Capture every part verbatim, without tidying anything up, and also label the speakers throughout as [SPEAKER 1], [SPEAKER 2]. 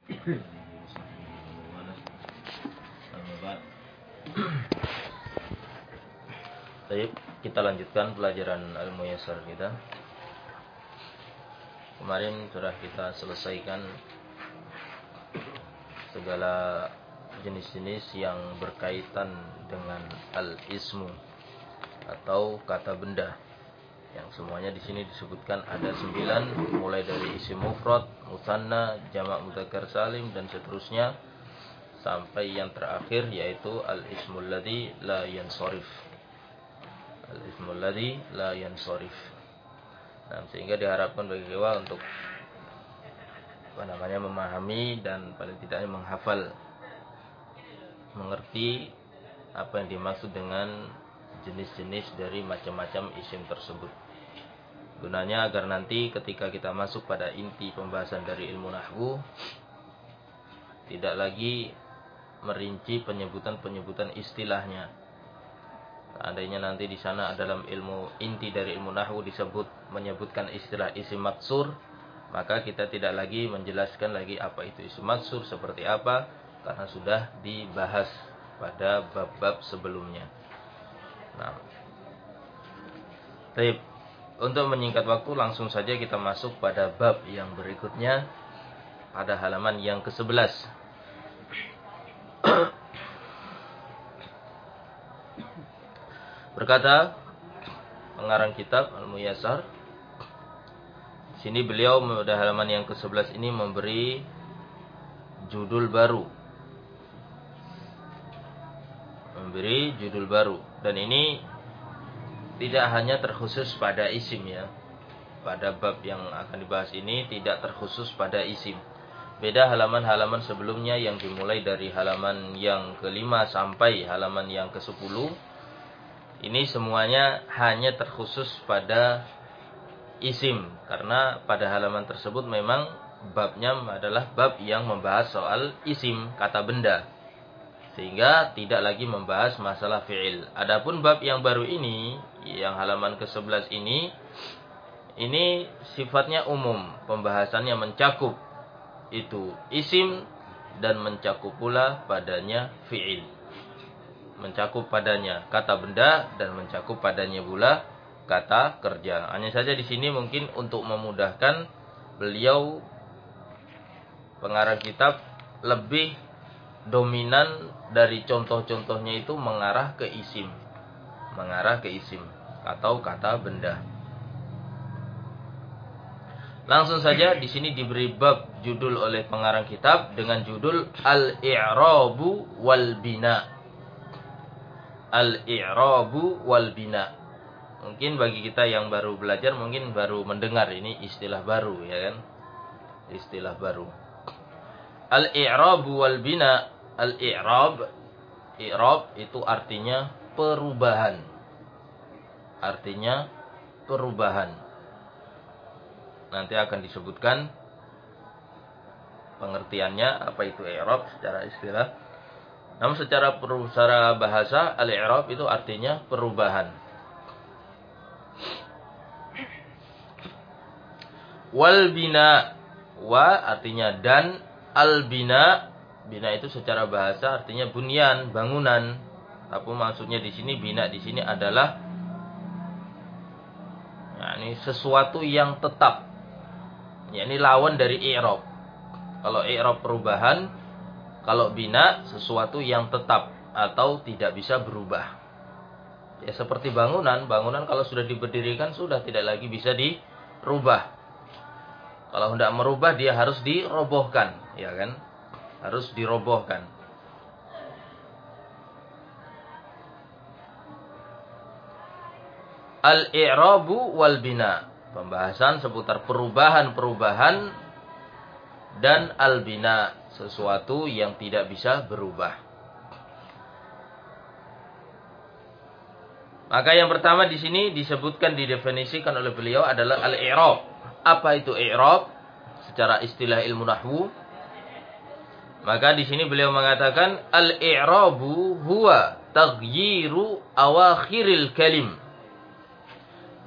[SPEAKER 1] Baik, kita lanjutkan pelajaran Al-Muyassar kita. Kemarin sudah kita selesaikan segala jenis-jenis yang berkaitan dengan al-ismu atau kata benda. Yang semuanya di sini disebutkan ada sembilan, mulai dari isim mufrad, musanna, jamak mudzakkar salim dan seterusnya sampai yang terakhir yaitu al-ismul ladzi la yansharif. Al-ismul ladzi la yansharif. Nah, sehingga diharapkan bagi kita untuk apa namanya memahami dan paling tidaknya menghafal, mengerti apa yang dimaksud dengan jenis-jenis dari macam-macam isim tersebut. Gunanya agar nanti ketika kita masuk pada inti pembahasan dari ilmu nahwu tidak lagi merinci penyebutan-penyebutan istilahnya. Seandainya nanti di sana dalam ilmu inti dari ilmu nahwu disebut menyebutkan istilah isim maksur, maka kita tidak lagi menjelaskan lagi apa itu isim maksur seperti apa, karena sudah dibahas pada bab-bab sebelumnya. Nah, baik, untuk menyingkat waktu langsung saja kita masuk pada bab yang berikutnya pada halaman yang kesebelas. Berkata pengarang kitab Al-Muyassar, sini beliau pada halaman yang kesebelas ini memberi judul baru. Memberi judul baru. Dan ini tidak hanya terkhusus pada isim ya. Pada bab yang akan dibahas ini tidak terkhusus pada isim. Beda halaman-halaman sebelumnya yang dimulai dari halaman yang kelima sampai halaman yang kesepuluh. Ini semuanya hanya terkhusus pada isim. Karena pada halaman tersebut memang babnya adalah bab yang membahas soal isim, kata benda. Sehingga tidak lagi membahas masalah fi'il. Adapun bab yang baru ini, yang halaman kesebelas ini, ini sifatnya umum. Pembahasannya mencakup itu isim dan mencakup pula padanya fi'il. Mencakup padanya kata benda dan mencakup padanya pula kata kerja. Hanya saja di sini mungkin untuk memudahkan beliau pengarang kitab lebih dominan dari contoh-contohnya itu mengarah ke isim. Mengarah ke isim atau kata benda. Langsung saja di sini diberi bab judul oleh pengarang kitab dengan judul Al-I'rabu wal Bina. Al-I'rabu wal Bina. Mungkin bagi kita yang baru belajar mungkin baru mendengar ini istilah baru ya kan? Istilah baru. Al-I'rabu wal Bina. Al-I'rab, i'rab itu artinya perubahan. Artinya perubahan. Nanti akan disebutkan pengertiannya apa itu i'rab secara istilah. Namun secara secara bahasa al-i'rab itu artinya perubahan. Wal bina, wa artinya dan, al bina, bina itu secara bahasa artinya bunyan, bangunan. Tapi maksudnya di sini bina di sini adalah nah, ini sesuatu yang tetap. Ya, ini lawan dari i'rab. Kalau i'rab perubahan, kalau bina sesuatu yang tetap atau tidak bisa berubah. Ya seperti bangunan, bangunan kalau sudah diberdirikan sudah tidak lagi bisa dirubah. Kalau hendak merubah dia harus dirobohkan, ya kan? Harus dirobohkan. Al-i'rabu wal bina. Pembahasan seputar perubahan-perubahan dan al-bina, sesuatu yang tidak bisa berubah. Maka yang pertama di sini disebutkan didefinisikan oleh beliau adalah al-i'rab. Apa itu i'rab? Secara istilah ilmu nahwu. Maka di sini beliau mengatakan al-i'rabu huwa taghyiru awakhiril kalim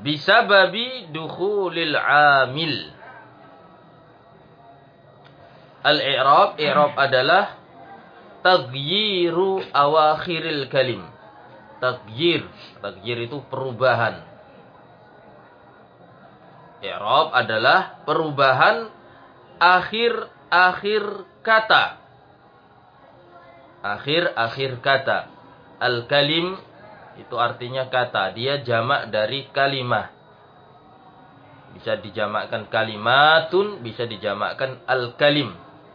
[SPEAKER 1] bisababi dukhulil amil. Al-i'rab, i'rab adalah taghyiru awakhiril kalim. Taghyir, taghyir itu perubahan. I'rab adalah perubahan akhir-akhir kata. Akhir-akhir kata. Al-kalim itu artinya kata. Dia jamak dari kalimah. Bisa dijamakkan kalimatun, bisa dijamakkan al-kalim.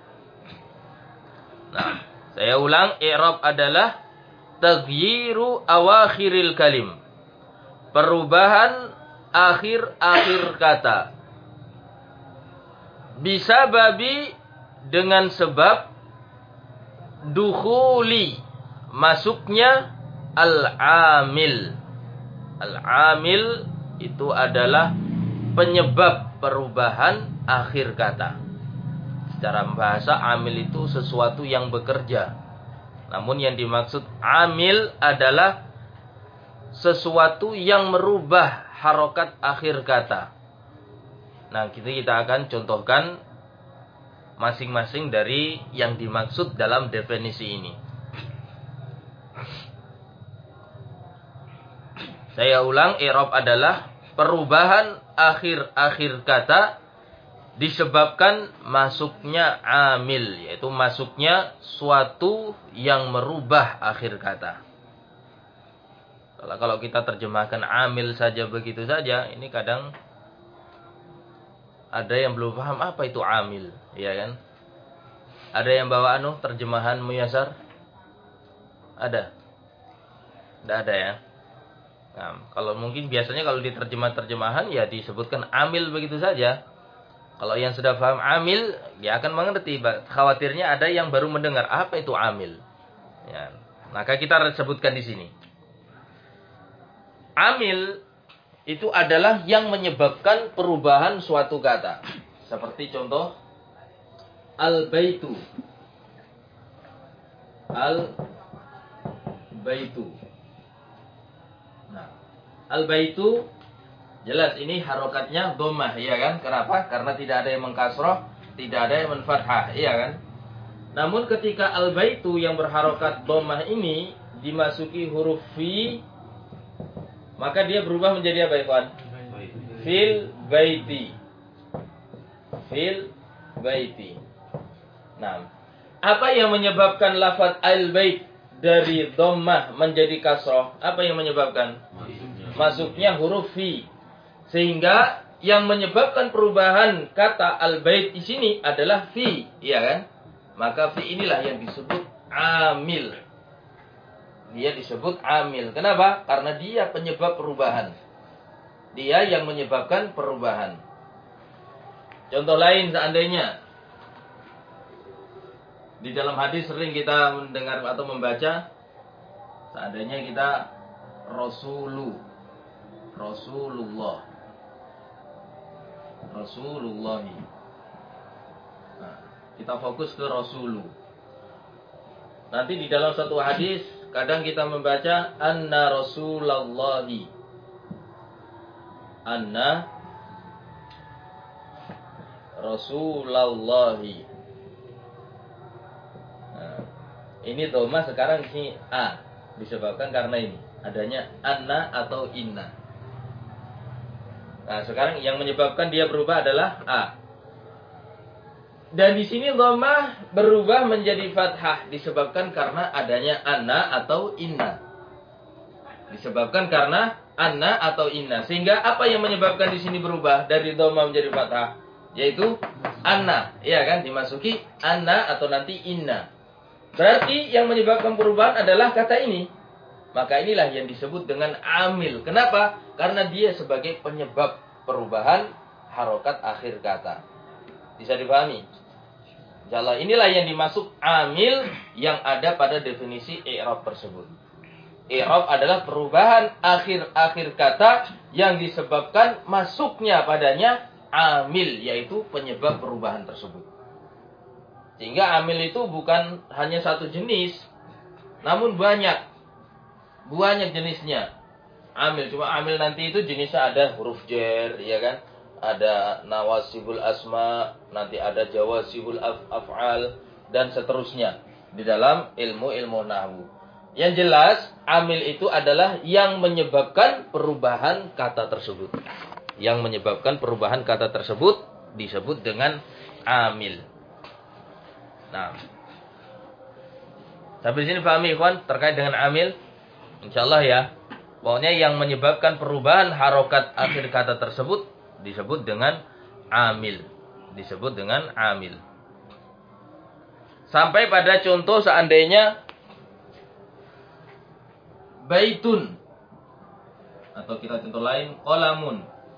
[SPEAKER 1] Nah, saya ulang, i'rab adalah taghyiru awakhiril kalim. Perubahan akhir-akhir kata. Bisa babi dengan sebab dukhuli, masuknya al-amil. Al-amil itu adalah penyebab perubahan akhir kata. Secara bahasa, amil itu sesuatu yang bekerja. Namun yang dimaksud amil adalah sesuatu yang merubah harokat akhir kata. Nah, kita, kita akan contohkan masing-masing dari yang dimaksud dalam definisi ini. Saya ulang, i'rab adalah perubahan akhir-akhir kata disebabkan masuknya amil, yaitu masuknya suatu yang merubah akhir kata. Kalau kalau kita terjemahkan amil saja begitu saja, ini kadang ada yang belum paham apa itu amil, ya kan? Ada yang bawa anu terjemahan Muyasar? Ada? Tidak ada ya? Nah, kalau mungkin biasanya kalau di terjemah-terjemahan ya disebutkan amil begitu saja. Kalau yang sudah paham amil, dia akan mengerti. Khawatirnya ada yang baru mendengar apa itu amil. Ya, maka kita sebutkan di sini. Amil itu adalah yang menyebabkan perubahan suatu kata. Seperti contoh al-baitu. Al-baitu. Nah, al-baitu jelas ini harokatnya dhammah, iya kan? Kenapa? Karena tidak ada yang mengkasroh, tidak ada yang menfathah, iya kan? Namun ketika al-baitu yang berharokat dhammah ini dimasuki huruf fi, maka dia berubah menjadi apa, Ikhwan? Fil baiti. Fil baiti. Nah, apa yang menyebabkan lafaz al-bait dari dhammah menjadi kasroh? Apa yang menyebabkan? Masuknya huruf fi. Sehingga yang menyebabkan perubahan kata al-bait di sini adalah fi, iya kan? Maka fi inilah yang disebut amil. Dia disebut amil. Kenapa? Karena dia penyebab perubahan. Dia yang menyebabkan perubahan. Contoh lain seandainya di dalam hadis sering kita mendengar atau membaca, seandainya kita Rasulu, Rasulullah. Rasulullahi. Nah, kita fokus ke Rasulu. Nanti di dalam satu hadis kadang kita membaca anna Rasulallahi. Anna Rasulallahi. Nah, ini dhamma sekarang ini a, disebabkan karena ini adanya anna atau inna. Nah, sekarang yang menyebabkan dia berubah adalah a. Dan di sini dhammah berubah menjadi fathah disebabkan karena adanya anna atau inna. Disebabkan karena anna atau inna. Sehingga apa yang menyebabkan di sini berubah dari dhammah menjadi fathah? Yaitu anna, ya kan? Dimasuki anna atau nanti inna. Berarti yang menyebabkan perubahan adalah kata ini. Maka inilah yang disebut dengan amil. Kenapa? Karena dia sebagai penyebab perubahan harokat akhir kata. Bisa dipahami? Insyaallah inilah yang dimaksud amil yang ada pada definisi i'rab tersebut. I'rab adalah perubahan akhir-akhir kata yang disebabkan masuknya padanya amil, yaitu penyebab perubahan tersebut. Sehingga amil itu bukan hanya satu jenis, namun banyak. Banyak jenisnya. Amil, cuma amil nanti itu jenisnya ada huruf jar, ya kan? ada nawasibul asma, nanti ada jawasibul af af'al, dan seterusnya di dalam ilmu-ilmu nahwu. Yang jelas, amil itu adalah yang menyebabkan perubahan kata tersebut. Yang menyebabkan perubahan kata tersebut disebut dengan amil. Nah, sampai sini pahami ikhwan terkait dengan amil? Insyaallah ya. Pokoknya yang menyebabkan perubahan harokat akhir kata tersebut disebut dengan amil. Disebut dengan amil. Sampai pada contoh seandainya baitun, atau kita contoh lain qolamun.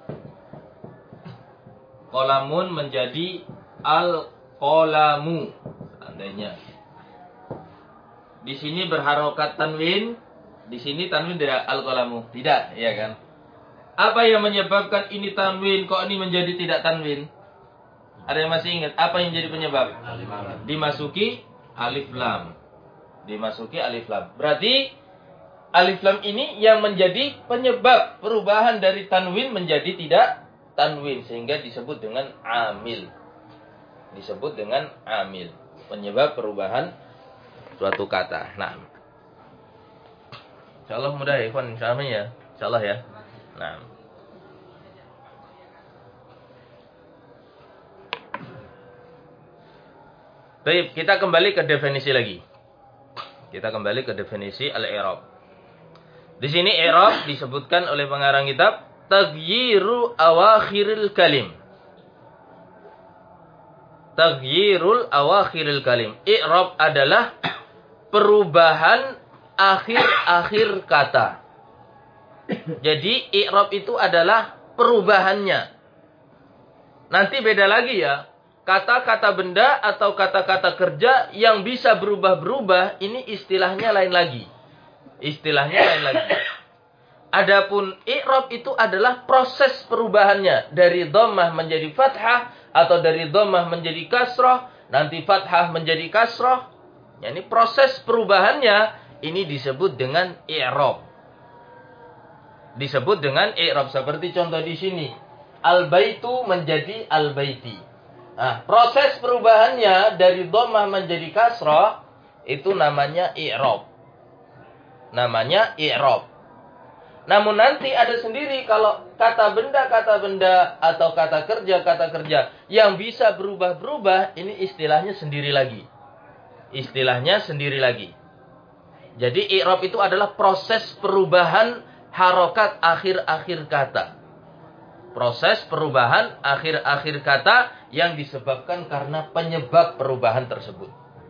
[SPEAKER 1] Qolamun menjadi al-qolamu seandainya. Di sini berharokat tanwin, di sini tanwin tidak al-qolamu, tidak, ya kan? Apa yang menyebabkan ini tanwin kok ini menjadi tidak tanwin? Ada yang masih ingat apa yang jadi penyebab? Dimasuki alif lam. Dimasuki alif lam. Berarti alif lam ini yang menjadi penyebab perubahan dari tanwin menjadi tidak tanwin, sehingga disebut dengan amil. Disebut dengan amil, penyebab perubahan suatu kata. Nah, insyaallah mudah ya ikhwan, insyaallah ya. Insyaallah ya. Nah, baik, kita kembali ke definisi lagi. Kita kembali ke definisi al-i'rab. Di sini i'rab disebutkan oleh pengarang kitab taghyiru awakhiril kalim. Taghyirul awakhiril kalim. I'rab adalah perubahan akhir-akhir kata. Jadi i'rab itu adalah perubahannya. Nanti beda lagi ya. Kata-kata benda atau kata-kata kerja yang bisa berubah-berubah, ini istilahnya lain lagi. Istilahnya lain lagi. Adapun i'rab itu adalah proses perubahannya. Dari dhammah menjadi fathah, atau dari dhammah menjadi kasrah, nanti fathah menjadi kasrah. Ya, ini proses perubahannya, ini disebut dengan i'rab. Disebut dengan i'rab. Seperti contoh di sini. Al-baitu menjadi al-baiti. Nah, proses perubahannya dari dhammah menjadi kasrah itu namanya i'rab. Namanya i'rab. Namun nanti ada sendiri kalau kata benda, kata benda atau kata kerja, kata kerja yang bisa berubah-berubah, ini istilahnya sendiri lagi. Istilahnya sendiri lagi. Jadi i'rab itu adalah proses perubahan harokat akhir-akhir kata. Proses perubahan akhir-akhir kata yang disebabkan karena penyebab perubahan tersebut.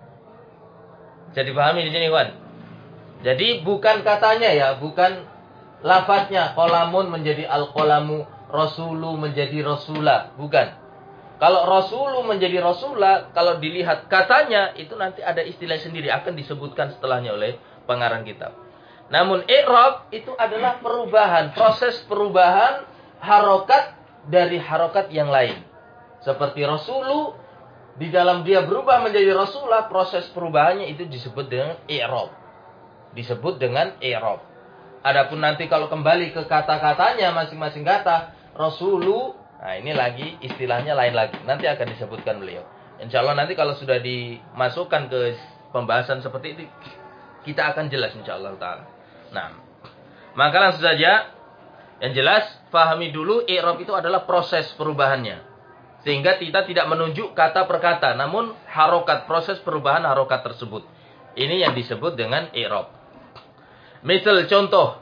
[SPEAKER 1] Jadi pahami di sini, kawan. Jadi bukan katanya ya, bukan lafadznya. Qolamun menjadi al-qolamu, rasulu menjadi rasula, bukan. Kalau rasulu menjadi rasula, kalau dilihat katanya itu nanti ada istilah sendiri akan disebutkan setelahnya oleh pengarang kitab. Namun i'rab itu adalah perubahan, proses perubahan harokat dari harokat yang lain. Seperti rasulu, di dalam dia berubah menjadi rasulah, proses perubahannya itu disebut dengan i'rab. Disebut dengan i'rab. Adapun nanti kalau kembali ke kata-katanya masing-masing kata, rasulu, nah ini lagi istilahnya lain lagi. Nanti akan disebutkan beliau. Insyaallah nanti kalau sudah dimasukkan ke pembahasan seperti itu, kita akan jelas insyaallah ta'ala. Nah, maka langsung saja. Yang jelas, fahami dulu i'rab itu adalah proses perubahannya. Sehingga kita tidak menunjuk kata per kata, namun harokat, proses perubahan harokat tersebut. Ini yang disebut dengan i'rab. Misal contoh.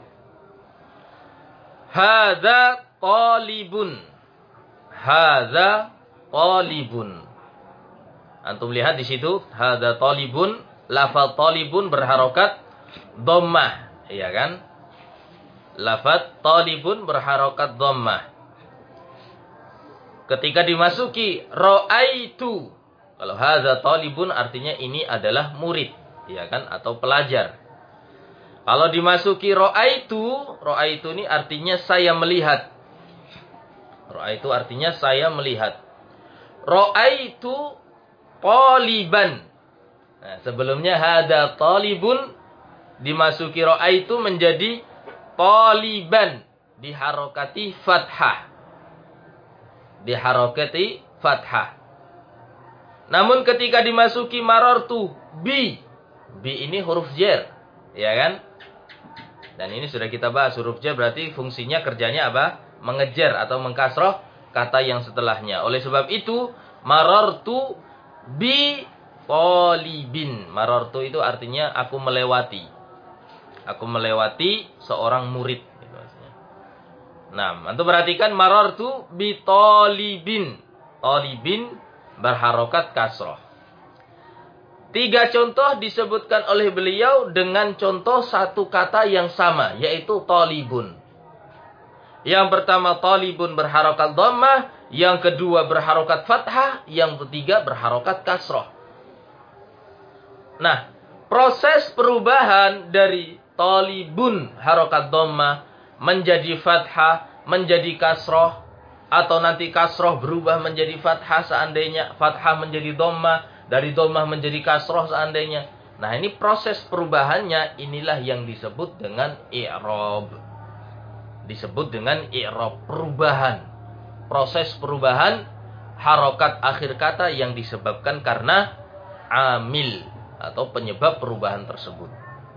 [SPEAKER 1] Hadza talibun. Hadza talibun. Antum lihat di situ, hadza talibun, lafaz talibun berharokat dhammah, iya kan? Lafaz talibun berharokat dhammah. Ketika dimasuki ra'aitu, kalau hadza talibun artinya ini adalah murid, ya kan, atau pelajar. Kalau dimasuki ra'aitu, ra'aitu ini artinya saya melihat. Ra'aitu artinya saya melihat. Ra'aitu taliban. Nah, sebelumnya hadza talibun dimasuki ra'aitu menjadi taliban, diharokati fathah. diharokati fathah. Namun ketika dimasuki marartu bi, bi ini huruf jar, ya kan? Dan ini sudah kita bahas, huruf jar berarti fungsinya kerjanya apa? Mengejar atau mengkasroh kata yang setelahnya. Oleh sebab itu, marartu bi talibin. Marartu itu artinya aku melewati. Aku melewati seorang murid. Gitu maksudnya. Nah, antum perhatikan marartu bi talibin. Talibin berharokat kasroh. Tiga contoh disebutkan oleh beliau dengan contoh satu kata yang sama, yaitu talibun. Yang pertama talibun berharokat dhammah, yang kedua berharokat fathah, yang ketiga berharokat kasroh. Nah, proses perubahan dari talibun harokat dhammah menjadi fathah, menjadi kasroh, atau nanti kasroh berubah menjadi fathah seandainya, fathah menjadi dhammah, dari dhammah menjadi kasroh seandainya. Nah, ini proses perubahannya, inilah yang disebut dengan i'rab. Disebut dengan i'rab, perubahan. Proses perubahan harokat akhir kata yang disebabkan karena amil atau penyebab perubahan tersebut.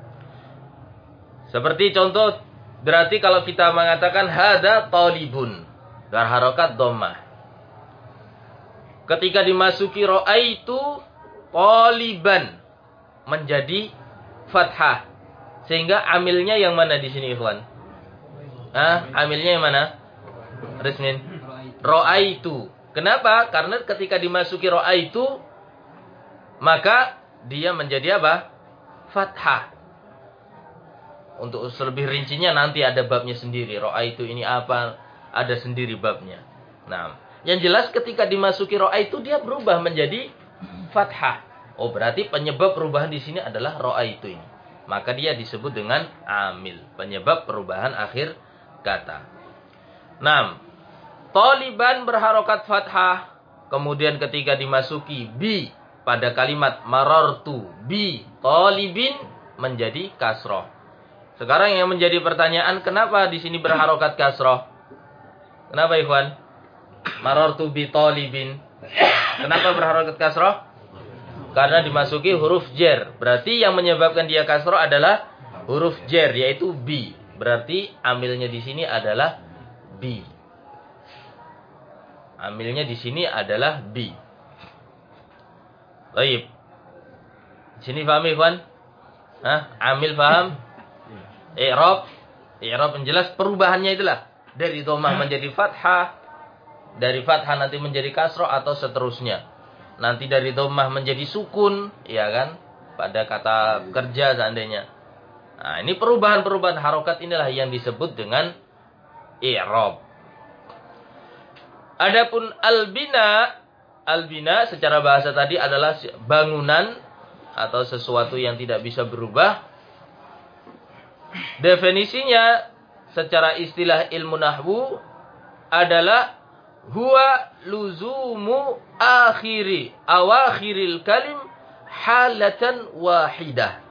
[SPEAKER 1] Seperti contoh, berarti kalau kita mengatakan hada talibun, berharokat dhammah. Ketika dimasuki ra'aitu taliban, menjadi fathah. Sehingga amilnya yang mana di sini, ikhwan? Ah, amilnya yang mana? Rizmin. Ra'aitu. Kenapa? Karena ketika dimasuki ra'aitu, maka dia menjadi apa? Fathah. Untuk lebih rincinya nanti ada babnya sendiri. Ra'aitu ini apa? Ada sendiri babnya. Nah, yang jelas ketika dimasuki ra'aitu dia berubah menjadi fathah. Oh, berarti penyebab perubahan di sini adalah ra'aitu ini. Maka dia disebut dengan amil, penyebab perubahan akhir kata. enam. Taliban berharokat fathah. Kemudian ketika dimasuki bi pada kalimat marartu bi talibin menjadi kasroh. Sekarang yang menjadi pertanyaan, kenapa di sini berharokat kasroh? Kenapa, ikhwan? Marartu bi talibin. Kenapa berharokat kasroh? Karena dimasuki huruf jar. Berarti yang menyebabkan dia kasroh adalah huruf jar, yaitu bi. Berarti amilnya di sini adalah bi. Amilnya di sini adalah bi. Baik. Di sini paham, ikhwan? Hah? Amil paham? I'rab. I'rab yang jelas perubahannya itulah. Dari dhammah menjadi fathah. Dari fathah nanti menjadi kasroh atau seterusnya. Nanti dari dhammah menjadi sukun. Ya kan? Pada kata kerja seandainya. Nah, ini perubahan-perubahan harokat inilah yang disebut dengan i'rab. Adapun al-bina, al-bina secara bahasa tadi adalah bangunan atau sesuatu yang tidak bisa berubah. Definisinya secara istilah ilmu nahwu adalah huwa luzumu akhiri awakhiril kalim halatan wahidah.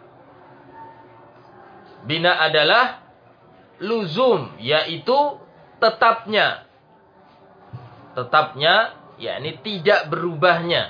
[SPEAKER 1] Bina adalah luzum, yaitu tetapnya. Tetapnya, yakni tidak berubahnya.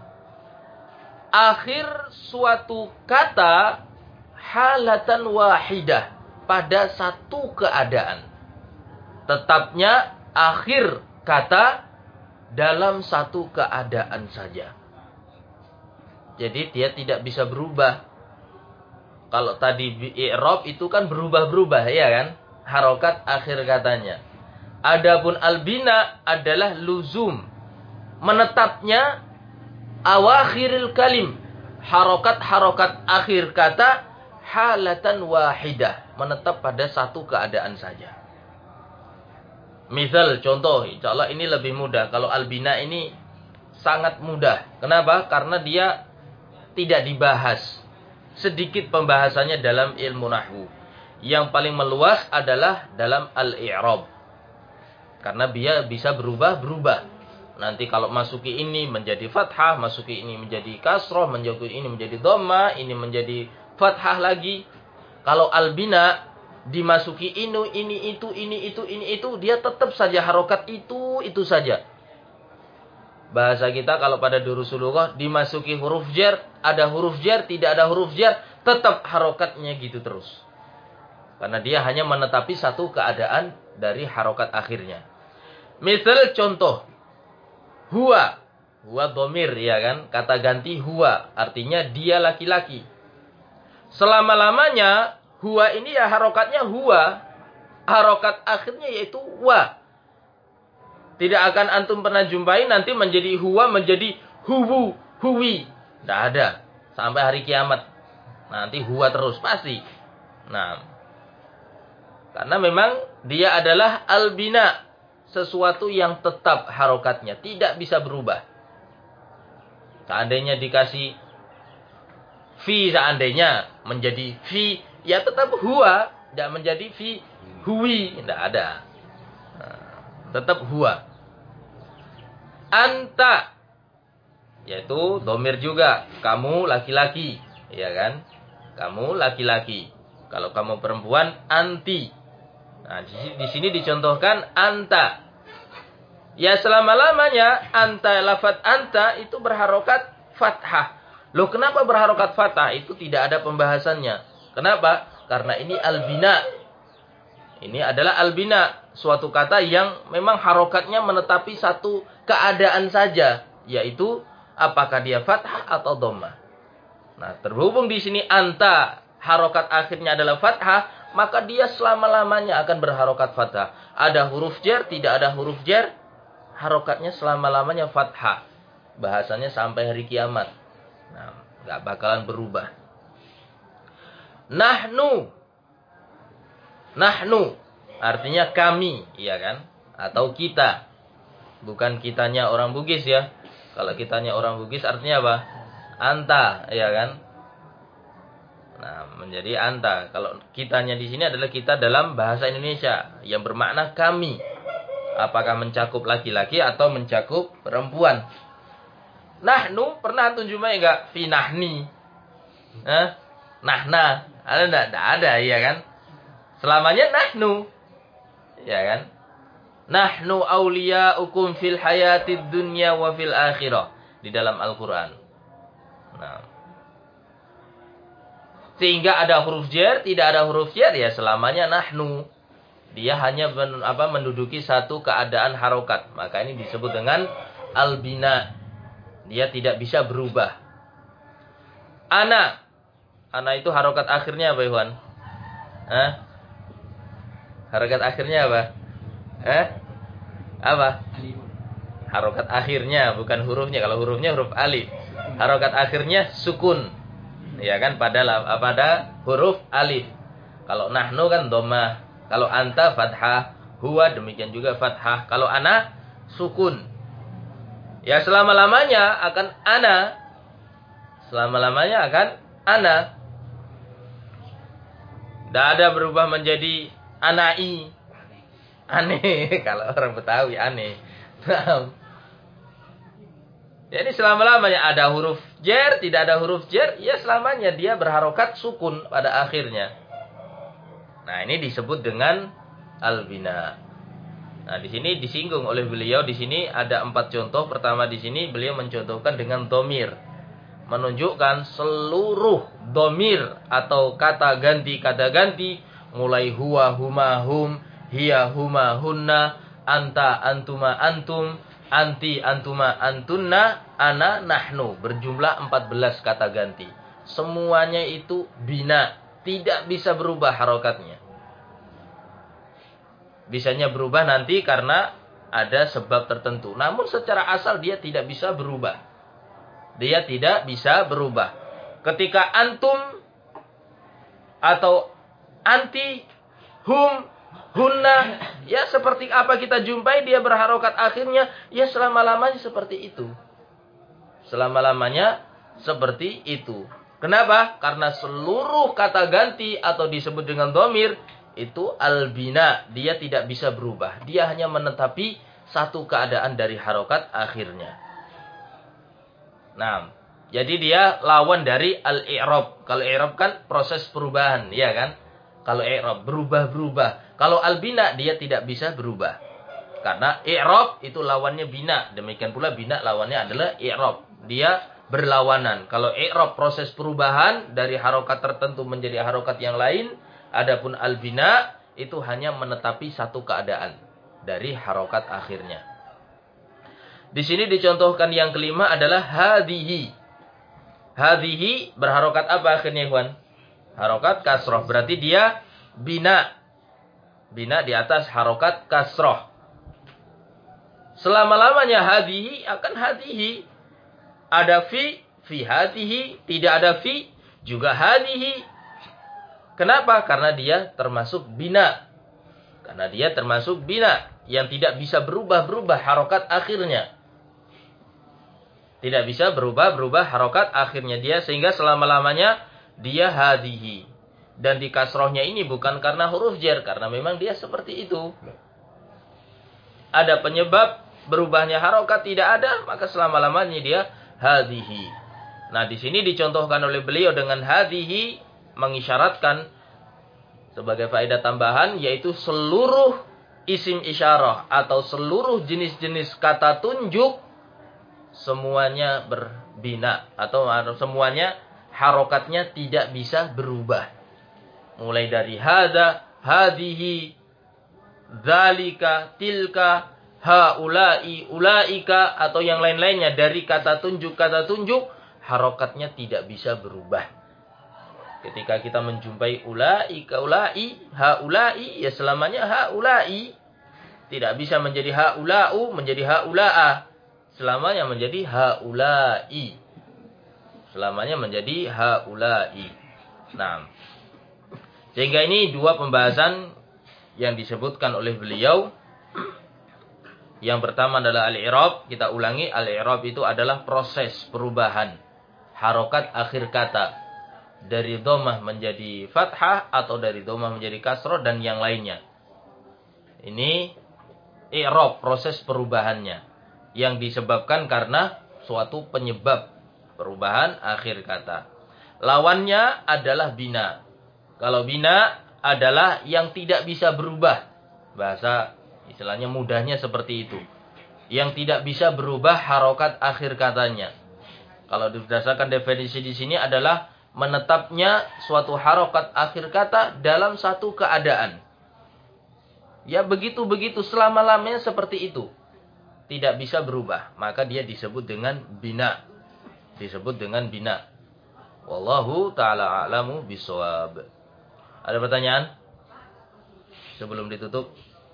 [SPEAKER 1] Akhir suatu kata halatan wahidah, pada satu keadaan. Tetapnya akhir kata dalam satu keadaan saja. Jadi dia tidak bisa berubah. Kalau tadi i'rab itu kan berubah-berubah, ya kan? Harokat akhir katanya. Adapun al-bina adalah luzum. Menetapnya awakhiril kalim. Harokat-harokat akhir kata halatan wahidah. Menetap pada satu keadaan saja. Misal, contoh, insyaallah ini lebih mudah. Kalau al-bina ini sangat mudah. Kenapa? Karena dia tidak dibahas. Sedikit pembahasannya dalam ilmu nahwu. Yang paling meluas adalah dalam al-i'rab. Karena dia bisa berubah-berubah. Nanti kalau masuki ini menjadi fathah, masuki ini menjadi kasroh, masuki ini menjadi dhammah, ini menjadi fathah lagi. Kalau al-bina dimasuki ini, ini, itu, ini, itu, ini, itu, dia tetap saja harokat itu, itu saja. Bahasa kita kalau pada durusulullah dimasuki huruf jar, ada huruf jar, tidak ada huruf jar, tetap harokatnya gitu terus. Karena dia hanya menetapi satu keadaan dari harokat akhirnya. Misal contoh, huwa. Huwa domir, ya kan? Kata ganti huwa, artinya dia laki-laki. Selama-lamanya, huwa ini ya harokatnya huwa. Harokat akhirnya yaitu wa. Tidak akan antum pernah jumpai nanti menjadi huwa, menjadi huwu, huwi. Tidak ada. Sampai hari kiamat. Nanti huwa terus, pasti. Nah, karena memang dia adalah albina. Sesuatu yang tetap harokatnya. Tidak bisa berubah. Seandainya dikasih fi, seandainya menjadi fi, ya tetap huwa. Tidak menjadi fi, huwi. Tidak ada. Nah, tetap huwa. Anta, yaitu domir juga, kamu laki-laki, ya kan? Kamu laki-laki. Kalau kamu perempuan, anti. Nah, di sini dicontohkan anta. Ya selama-lamanya anta, lafaz anta itu berharokat fathah. Loh, kenapa berharokat fathah? Itu tidak ada pembahasannya. Kenapa? Karena ini albina. Ini adalah albina, suatu kata yang memang harokatnya menetapi satu keadaan saja, yaitu apakah dia fathah atau dhammah. Nah, terhubung di sini anta, harokat akhirnya adalah fathah, maka dia selama-lamanya akan berharokat fathah. Ada huruf jar, tidak ada huruf jar, harokatnya selama-lamanya fathah. Bahasanya sampai hari kiamat. Nah, nggak bakalan berubah. Nahnu. Nahnu artinya kami, iya kan? Atau kita. Bukan kitanya orang Bugis ya. Kalau kitanya orang Bugis artinya apa? Anta, iya kan? Nah, menjadi anta. Kalau kitanya di sini adalah kita dalam bahasa Indonesia yang bermakna kami. Apakah mencakup laki-laki atau mencakup perempuan? Nahnu pernah antum jumpai enggak? Fi nahni. Hah? Nahna. Ada enggak? Enggak ada, iya kan? Selamanya nahnu. Ya kan? Nahnu awliya'ukum fil hayatid dunya wa fil akhirah. Di dalam Al-Quran. Nah. Sehingga ada huruf jar, tidak ada huruf jar, ya selamanya nahnu. Dia hanya men, apa, menduduki satu keadaan harokat. Maka ini disebut dengan albina. Dia tidak bisa berubah. Ana. Ana itu harokat akhirnya apa, Ikhwan? Hah? Harokat akhirnya apa? Eh? Apa? Harokat akhirnya, bukan hurufnya. Kalau hurufnya huruf alif. Harokat akhirnya sukun. Ya kan? Pada, pada huruf alif. Kalau nahnu kan dhammah. Kalau anta fathah. Huwa demikian juga fathah. Kalau ana sukun. Ya selama-lamanya akan ana. Selama-lamanya akan ana. Tidak ada berubah menjadi anai. Aneh. Kalau orang Betawi aneh. Jadi selama-lamanya ada huruf jar, tidak ada huruf jar, ya selamanya dia berharokat sukun pada akhirnya. Nah, ini disebut dengan albina. Nah, di sini disinggung oleh beliau, di sini ada empat contoh. Pertama di sini beliau mencontohkan dengan domir. Menunjukkan seluruh domir atau kata ganti, kata ganti. Mulai huwa, huma, hum, hiya, huma, hunna, anta, antuma, antum, anti, antuma, antunna, ana, nahnu. Berjumlah empat belas kata ganti. Semuanya itu bina. Tidak bisa berubah harokatnya. Bisanya berubah nanti karena ada sebab tertentu. Namun secara asal dia tidak bisa berubah. Dia tidak bisa berubah. Ketika antum atau anti, hum, hunna, ya seperti apa kita jumpai dia berharokat akhirnya, ya selama-lamanya seperti itu. Selama-lamanya seperti itu. Kenapa? Karena seluruh kata ganti atau disebut dengan domir itu albina, dia tidak bisa berubah. Dia hanya menetapi satu keadaan dari harokat akhirnya. Nah, jadi dia lawan dari al-i'rab. Kalau i'rab kan proses perubahan, ya kan? Kalau i'rab berubah-berubah. Kalau albina dia tidak bisa berubah. Karena i'rab itu lawannya bina. Demikian pula bina lawannya adalah i'rab. Dia berlawanan. Kalau i'rab proses perubahan dari harokat tertentu menjadi harokat yang lain. Adapun al-bina itu hanya menetapi satu keadaan dari harokat akhirnya. Di sini dicontohkan yang kelima adalah hadhihi. Hadhihi berharokat apa akhirnya, ikhwan? Harokat kasroh. Berarti dia bina. Bina di atas harokat kasroh. Selama-lamanya hadhihi akan hadhihi. Ada fi, fi hadhihi. Tidak ada fi, juga hadhihi. Kenapa? Karena dia termasuk bina. Karena dia termasuk bina. Yang tidak bisa berubah-berubah harokat akhirnya. Tidak bisa berubah-berubah harokat akhirnya dia. Sehingga selama-lamanya dia hadhihi. Dan di kasrohnya ini bukan karena huruf jar. Karena memang dia seperti itu. Ada penyebab berubahnya harokat, tidak ada, maka selama-lamanya dia hadhihi. Nah, di sini dicontohkan oleh beliau dengan hadhihi mengisyaratkan sebagai faedah tambahan, yaitu seluruh isim isyarah atau seluruh jenis-jenis kata tunjuk semuanya berbina atau semuanya harokatnya tidak bisa berubah. Mulai dari hada, hadhihi, dzalika, tilka, haulai, ulaika atau yang lain-lainnya dari kata tunjuk-kata tunjuk, harokatnya tidak bisa berubah. Ketika kita menjumpai ulaika, ulai, haulai, ya selamanya haulai. Tidak bisa menjadi haulau, menjadi haulaa. Selamanya menjadi haulai. Selamanya menjadi haulai. Nah, sehingga ini dua pembahasan yang disebutkan oleh beliau. Yang pertama adalah al-i'rab. Kita ulangi, al-i'rab itu adalah proses perubahan harokat akhir kata dari dhammah menjadi fathah atau dari dhammah menjadi kasrah dan yang lainnya. Ini i'rab, proses perubahannya yang disebabkan karena suatu penyebab perubahan akhir kata. Lawannya adalah bina. Kalau bina adalah yang tidak bisa berubah. Bahasa istilahnya mudahnya seperti itu. Yang tidak bisa berubah harokat akhir katanya. Kalau berdasarkan definisi di sini adalah menetapnya suatu harokat akhir kata dalam satu keadaan. Ya begitu-begitu selama-lamanya seperti itu. Tidak bisa berubah. Maka dia disebut dengan bina. Disebut dengan bina. Wallahu ta'ala a'lamu bishawab. Ada pertanyaan? Sebelum ditutup.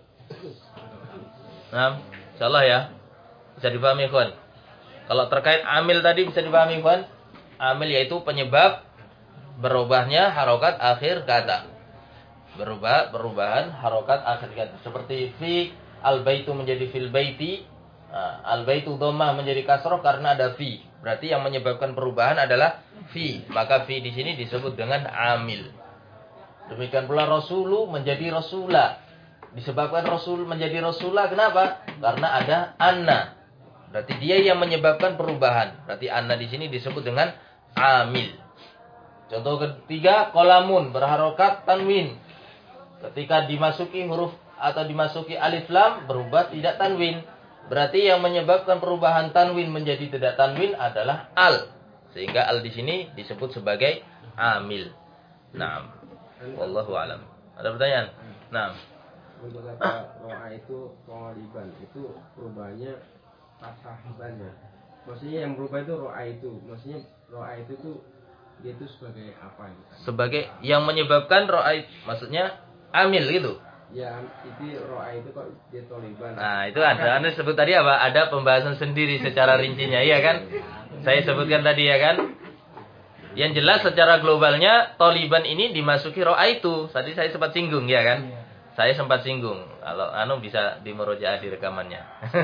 [SPEAKER 1] Nah, insyaallah ya. Bisa dipahami, ikhwan. Kalau terkait amil tadi bisa dipahami, ikhwan. Amil yaitu penyebab berubahnya harokat akhir kata. Berubah, perubahan harokat akhir kata. Seperti fi, al-baitu menjadi fil baiti. Nah, al-baitu dhammah menjadi kasroh karena ada fi. Berarti yang menyebabkan perubahan adalah fi. Maka fi di sini disebut dengan amil. Demikian pula rasulu menjadi rasula. Disebabkan rasul menjadi rasula, kenapa? Karena ada anna. Berarti dia yang menyebabkan perubahan. Berarti anna di sini disebut dengan amil. Contoh ketiga, qalamun berharokat tanwin. Ketika dimasuki huruf atau dimasuki alif lam berubah tidak tanwin. Berarti yang menyebabkan perubahan tanwin menjadi tidak tanwin adalah al. Sehingga al di sini disebut sebagai amil. Naam. Wallahu alam. Ada pertanyaan? Naam.
[SPEAKER 2] Untuk kata ro'a itu qaliban, itu perubahannya fathah bannya. Maksudnya yang berubah itu ro'a itu. Maksudnya ro'a itu tuh dia itu sebagai apa gitu?
[SPEAKER 1] Sebagai yang menyebabkan ro'a, maksudnya amil gitu.
[SPEAKER 2] Ya, itu ro'a itu kok dia toliban.
[SPEAKER 1] Nah, itu ada. Anda sebut tadi apa? Ada pembahasan sendiri secara rincinya, iya kan? Saya sebutkan tadi ya kan? Yang jelas secara globalnya toliban ini dimasuki ro'a itu. Tadi saya sempat singgung ya kan? Iya. Saya sempat singgung. Kalau anu bisa dimurojaah di rekamannya.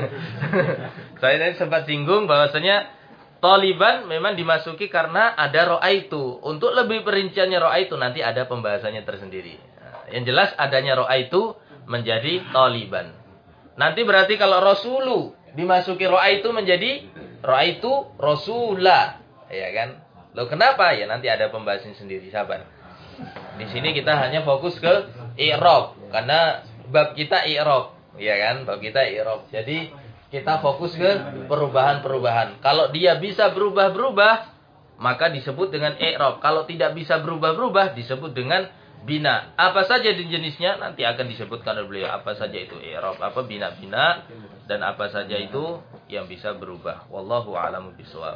[SPEAKER 1] Saya tadi sempat singgung bahwasanya toliban memang dimasuki karena ada ro'a itu. Untuk lebih perinciannya ro'a itu nanti ada pembahasannya tersendiri. Nah, yang jelas adanya ro'a itu menjadi toliban. Nanti berarti kalau rasulu dimasuki ro'a itu menjadi ro'a itu rasulah, ya kan? Loh kenapa? Ya nanti ada pembahasan sendiri, sabar. Di sini kita hanya fokus ke i'rab karena bab kita i'rab. Iya kan? Bab kita i'rab. Jadi kita fokus ke perubahan-perubahan. Kalau dia bisa berubah-berubah, maka disebut dengan i'rab. Kalau tidak bisa berubah-berubah, disebut dengan bina. Apa saja jenisnya nanti akan disebutkan oleh beliau. Apa saja itu i'rab, apa bina-bina, dan apa saja itu yang bisa berubah. Wallahu a'lamu bishawab.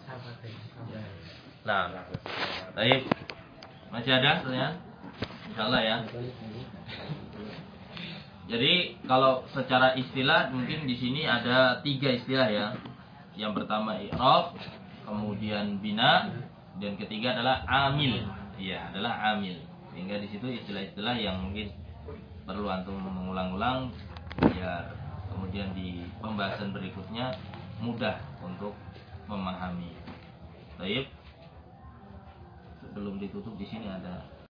[SPEAKER 1] Nah, baik. Masih ada pertanyaan? Insyaallah ya. Jadi kalau secara istilah mungkin di sini ada tiga istilah ya. Yang pertama i'rab, kemudian bina, dan ketiga adalah amil. Iya, adalah amil. Sehingga di situ istilah-istilah yang mungkin perlu antum mengulang-ulang biar kemudian di pembahasan berikutnya mudah untuk memahami. Baik. Sebelum ditutup di sini ada